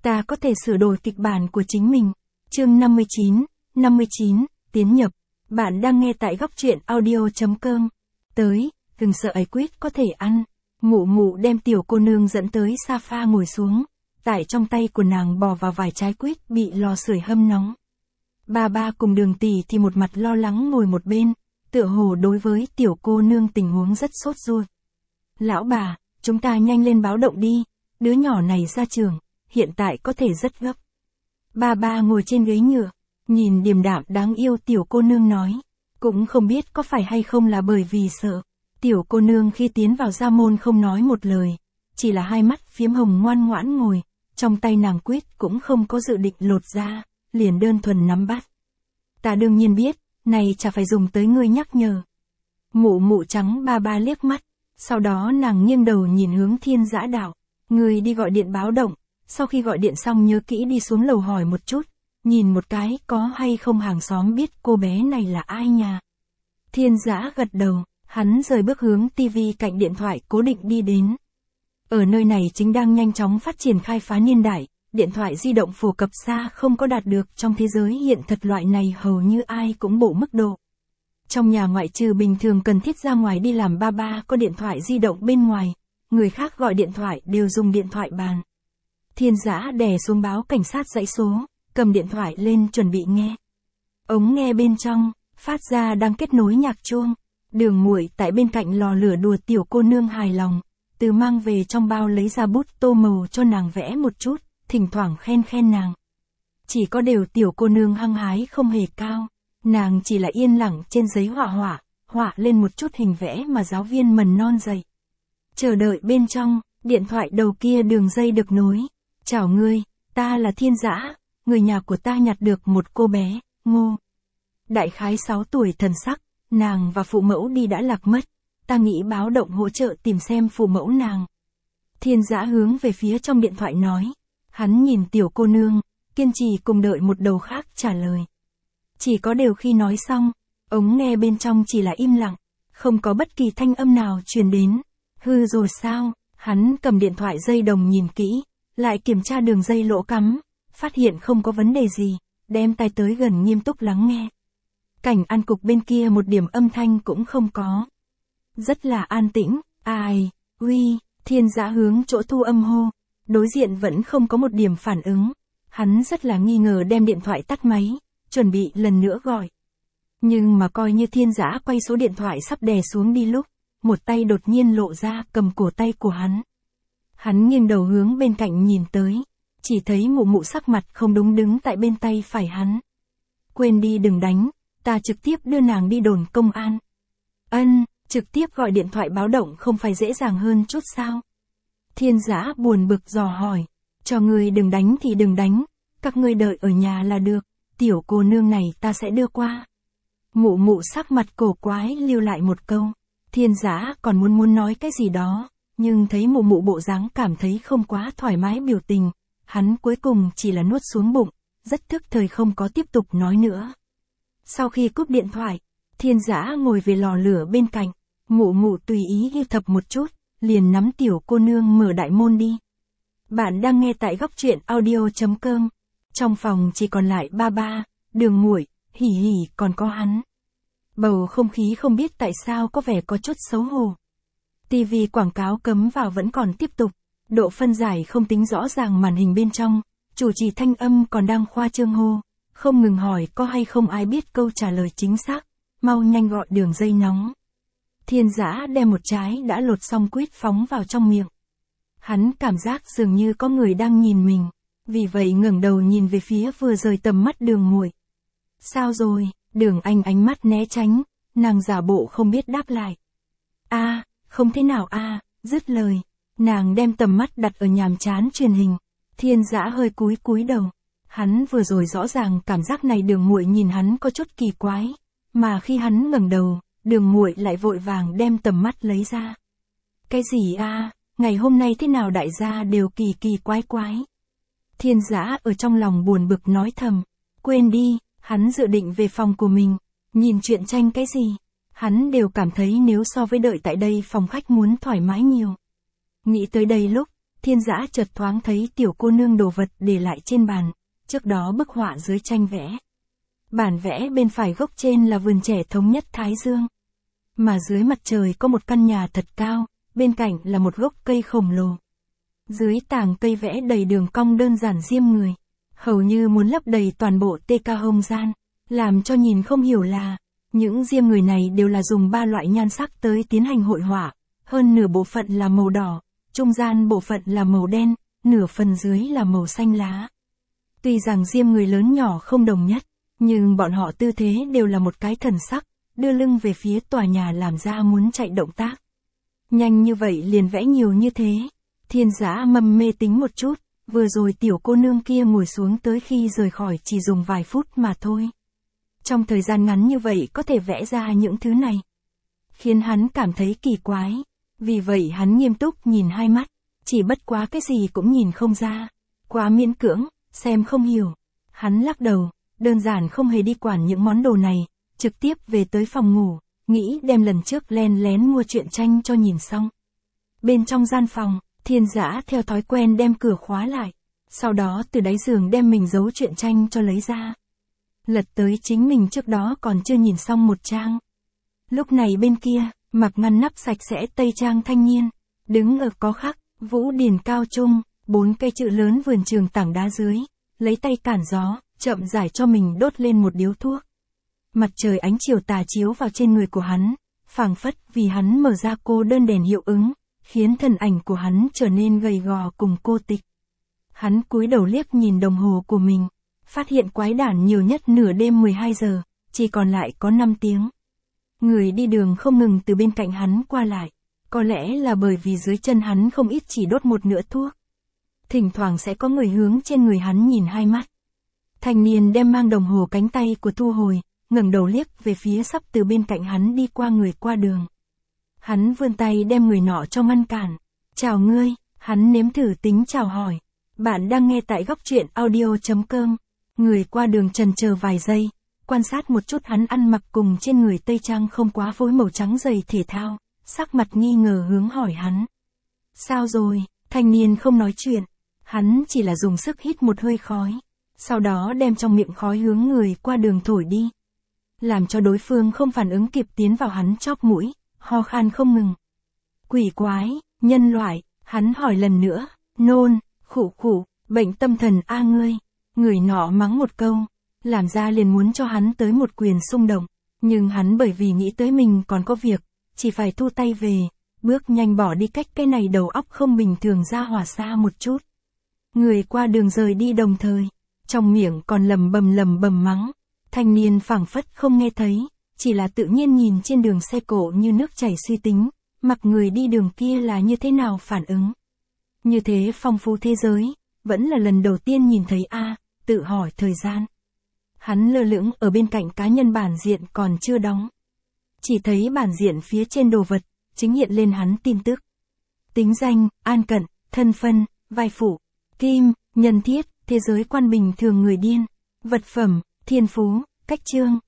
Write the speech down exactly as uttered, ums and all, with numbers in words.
Ta có thể sửa đổi kịch bản của chính mình. Chương năm mươi chín, năm mươi chín, tiến nhập. Bạn đang nghe tại góc truyện audio chấm com. Tới, đừng sợ ấy quýt có thể ăn. Mụ mụ đem tiểu cô nương dẫn tới sofa ngồi xuống. Tại trong tay của nàng bò vào vài trái quýt bị lò sưởi hâm nóng. Ba ba cùng Đường tỷ thì một mặt lo lắng ngồi một bên, tựa hồ đối với tiểu cô nương tình huống rất sốt ruột. Lão bà, chúng ta nhanh lên báo động đi, đứa nhỏ này ra trường, hiện tại có thể rất gấp. Ba ba ngồi trên ghế nhựa, nhìn điềm đạm đáng yêu tiểu cô nương nói, cũng không biết có phải hay không là bởi vì sợ. Tiểu cô nương khi tiến vào gia môn không nói một lời, chỉ là hai mắt phiếm hồng ngoan ngoãn ngồi, trong tay nàng quýt cũng không có dự định lột ra, liền đơn thuần nắm bắt. Ta đương nhiên biết, này chả phải dùng tới ngươi nhắc nhở. Mụ mụ trắng ba ba liếc mắt, sau đó nàng nghiêng đầu nhìn hướng Thiên Dã Đạo, ngươi đi gọi điện báo động, sau khi gọi điện xong nhớ kỹ đi xuống lầu hỏi một chút, nhìn một cái có hay không hàng xóm biết cô bé này là ai nhà. Thiên Dã gật đầu, hắn rời bước hướng tivi cạnh điện thoại cố định đi đến. Ở nơi này chính đang nhanh chóng phát triển khai phá niên đại, điện thoại di động phổ cập xa không có đạt được trong thế giới hiện thật loại này hầu như ai cũng bộ mức độ. Trong nhà ngoại trừ bình thường cần thiết ra ngoài đi làm ba ba có điện thoại di động bên ngoài, người khác gọi điện thoại đều dùng điện thoại bàn. Thiên Dã đè xuống báo cảnh sát dãy số, cầm điện thoại lên chuẩn bị nghe. Ống nghe bên trong, phát ra đang kết nối nhạc chuông. Đường Muội tại bên cạnh lò lửa đùa tiểu cô nương hài lòng, từ mang về trong bao lấy ra bút tô màu cho nàng vẽ một chút, thỉnh thoảng khen khen nàng. Chỉ có điều tiểu cô nương hăng hái không hề cao, nàng chỉ là yên lặng trên giấy họa họa, họa lên một chút hình vẽ mà giáo viên mầm non dạy. Chờ đợi bên trong, điện thoại đầu kia đường dây được nối. Chào ngươi, ta là Thiên Dã, người nhà của ta nhặt được một cô bé, Ngô. Đại khái sáu tuổi thần sắc, nàng và phụ mẫu đi đã lạc mất, ta nghĩ báo động hỗ trợ tìm xem phụ mẫu nàng. Thiên Dã hướng về phía trong điện thoại nói, hắn nhìn tiểu cô nương, kiên trì cùng đợi một đầu khác trả lời. Chỉ có điều khi nói xong, ống nghe bên trong chỉ là im lặng, không có bất kỳ thanh âm nào truyền đến. Hư rồi sao, hắn cầm điện thoại dây đồng nhìn kỹ, lại kiểm tra đường dây lỗ cắm, phát hiện không có vấn đề gì, đem tai tới gần nghiêm túc lắng nghe. Cảnh ăn cục bên kia một điểm âm thanh cũng không có. Rất là an tĩnh, ai, uy, Thiên Dã hướng chỗ thu âm hô, đối diện vẫn không có một điểm phản ứng. Hắn rất là nghi ngờ đem điện thoại tắt máy, chuẩn bị lần nữa gọi. Nhưng mà coi như Thiên Dã quay số điện thoại sắp đè xuống đi lúc, một tay đột nhiên lộ ra cầm cổ tay của hắn. Hắn nghiêng đầu hướng bên cạnh nhìn tới, chỉ thấy mụ mụ sắc mặt không đúng đứng tại bên tay phải hắn. Quên đi đừng đánh, ta trực tiếp đưa nàng đi đồn công an. Ân, trực tiếp gọi điện thoại báo động không phải dễ dàng hơn chút sao? Thiên Dã buồn bực dò hỏi, cho ngươi đừng đánh thì đừng đánh, các ngươi đợi ở nhà là được, tiểu cô nương này ta sẽ đưa qua. Mụ mụ sắc mặt cổ quái lưu lại một câu, Thiên Dã còn muốn muốn nói cái gì đó, nhưng thấy mụ mụ bộ dáng cảm thấy không quá thoải mái biểu tình, hắn cuối cùng chỉ là nuốt xuống bụng, rất thức thời không có tiếp tục nói nữa. Sau khi cúp điện thoại, Thiên Dã ngồi về lò lửa bên cạnh, mụ mụ tùy ý ghi thập một chút, liền nắm tiểu cô nương mở đại môn đi. Bạn đang nghe tại góc truyện audio chấm com. Trong phòng chỉ còn lại ba ba, Đường Muội, hỉ hỉ còn có hắn. Bầu không khí không biết tại sao có vẻ có chút xấu hổ. Tivi quảng cáo cấm vào vẫn còn tiếp tục, độ phân giải không tính rõ ràng màn hình bên trong, chủ trì thanh âm còn đang khoa trương hô, không ngừng hỏi có hay không ai biết câu trả lời chính xác, mau nhanh gọi đường dây nóng. Thiên Dã đem một trái đã lột xong quýt phóng vào trong miệng. Hắn cảm giác dường như có người đang nhìn mình, vì vậy ngẩng đầu nhìn về phía vừa rời tầm mắt Đường Muội. Sao rồi? Đường Anh ánh mắt né tránh, nàng giả bộ không biết đáp lại. A, à, không thế nào a, à, dứt lời, nàng đem tầm mắt đặt ở nhàm chán truyền hình. Thiên Dã hơi cúi cúi đầu. Hắn vừa rồi rõ ràng cảm giác này Đường Muội nhìn hắn có chút kỳ quái, mà khi hắn ngẩng đầu, Đường Muội lại vội vàng đem tầm mắt lấy ra. Cái gì a, à, ngày hôm nay thế nào đại gia đều kỳ kỳ quái quái. Thiên Dã ở trong lòng buồn bực nói thầm, quên đi, hắn dự định về phòng của mình, nhìn truyện tranh cái gì, hắn đều cảm thấy nếu so với đợi tại đây phòng khách muốn thoải mái nhiều. Nghĩ tới đây lúc, Thiên Dã chợt thoáng thấy tiểu cô nương đồ vật để lại trên bàn, trước đó bức họa dưới tranh vẽ. Bản vẽ bên phải góc trên là vườn trẻ thống nhất Thái Dương. Mà dưới mặt trời có một căn nhà thật cao, bên cạnh là một gốc cây khổng lồ. Dưới tảng cây vẽ đầy đường cong đơn giản diêm người, hầu như muốn lấp đầy toàn bộ tê ca không gian, làm cho nhìn không hiểu là, những diêm người này đều là dùng ba loại nhan sắc tới tiến hành hội họa, hơn nửa bộ phận là màu đỏ, trung gian bộ phận là màu đen, nửa phần dưới là màu xanh lá. Tuy rằng diêm người lớn nhỏ không đồng nhất, nhưng bọn họ tư thế đều là một cái thần sắc, đưa lưng về phía tòa nhà làm ra muốn chạy động tác. Nhanh như vậy liền vẽ nhiều như thế. Thiên Dã mầm mê tính một chút, vừa rồi tiểu cô nương kia ngồi xuống tới khi rời khỏi chỉ dùng vài phút mà thôi. Trong thời gian ngắn như vậy có thể vẽ ra những thứ này, khiến hắn cảm thấy kỳ quái. Vì vậy hắn nghiêm túc nhìn hai mắt, chỉ bất quá cái gì cũng nhìn không ra. Quá miễn cưỡng, xem không hiểu. Hắn lắc đầu, đơn giản không hề đi quản những món đồ này, trực tiếp về tới phòng ngủ, nghĩ đem lần trước len lén mua truyện tranh cho nhìn xong. Bên trong gian phòng, Thiên Dã theo thói quen đem cửa khóa lại, sau đó từ đáy giường đem mình giấu truyện tranh cho lấy ra. Lật tới chính mình trước đó còn chưa nhìn xong một trang. Lúc này bên kia, mặc ngăn nắp sạch sẽ tây trang thanh niên, đứng ở có khắc, Vũ Điền Cao Trung, bốn cây chữ lớn vườn trường tảng đá dưới, lấy tay cản gió, chậm rãi cho mình đốt lên một điếu thuốc. Mặt trời ánh chiều tà chiếu vào trên người của hắn, phảng phất vì hắn mở ra cô đơn đèn hiệu ứng, khiến thân ảnh của hắn trở nên gầy gò cùng cô tịch. Hắn cúi đầu liếc nhìn đồng hồ của mình, phát hiện quái đản nhiều nhất nửa đêm mười hai giờ, chỉ còn lại có năm tiếng. Người đi đường không ngừng từ bên cạnh hắn qua lại, có lẽ là bởi vì dưới chân hắn không ít chỉ đốt một nửa thuốc. Thỉnh thoảng sẽ có người hướng trên người hắn nhìn hai mắt. Thanh niên đem mang đồng hồ cánh tay của thu hồi, ngẩng đầu liếc về phía sắp từ bên cạnh hắn đi qua người qua đường. Hắn vươn tay đem người nọ cho ngăn cản. Chào ngươi, hắn nếm thử tính chào hỏi. Bạn đang nghe tại góc truyện audio.com. Người qua đường chần chờ vài giây, quan sát một chút hắn ăn mặc cùng trên người tây trang không quá phối màu trắng giày thể thao, sắc mặt nghi ngờ hướng hỏi hắn. Sao rồi? Thanh niên không nói chuyện, hắn chỉ là dùng sức hít một hơi khói, sau đó đem trong miệng khói hướng người qua đường thổi đi, làm cho đối phương không phản ứng kịp tiến vào hắn chóp mũi, ho khan không ngừng. Quỷ quái, nhân loại, hắn hỏi lần nữa, nôn, khụ khụ, bệnh tâm thần a ngươi. Người nọ mắng một câu, làm ra liền muốn cho hắn tới một quyền xung động, nhưng hắn bởi vì nghĩ tới mình còn có việc, chỉ phải thu tay về, bước nhanh bỏ đi cách cái này đầu óc không bình thường ra hỏa xa một chút. Người qua đường rời đi đồng thời, trong miệng còn lầm bầm lầm bầm mắng, thanh niên phảng phất không nghe thấy, chỉ là tự nhiên nhìn trên đường xe cộ như nước chảy suy tính, mặc người đi đường kia là như thế nào phản ứng. Như thế phong phú thế giới, vẫn là lần đầu tiên nhìn thấy a, tự hỏi thời gian. Hắn lơ lửng ở bên cạnh cá nhân bản diện còn chưa đóng. Chỉ thấy bản diện phía trên đồ vật, chính hiện lên hắn tin tức. Tính danh, an cận, thân phân, vai phụ, kim, nhân thiết, thế giới quan bình thường người điên, vật phẩm, thiên phú, cách chương,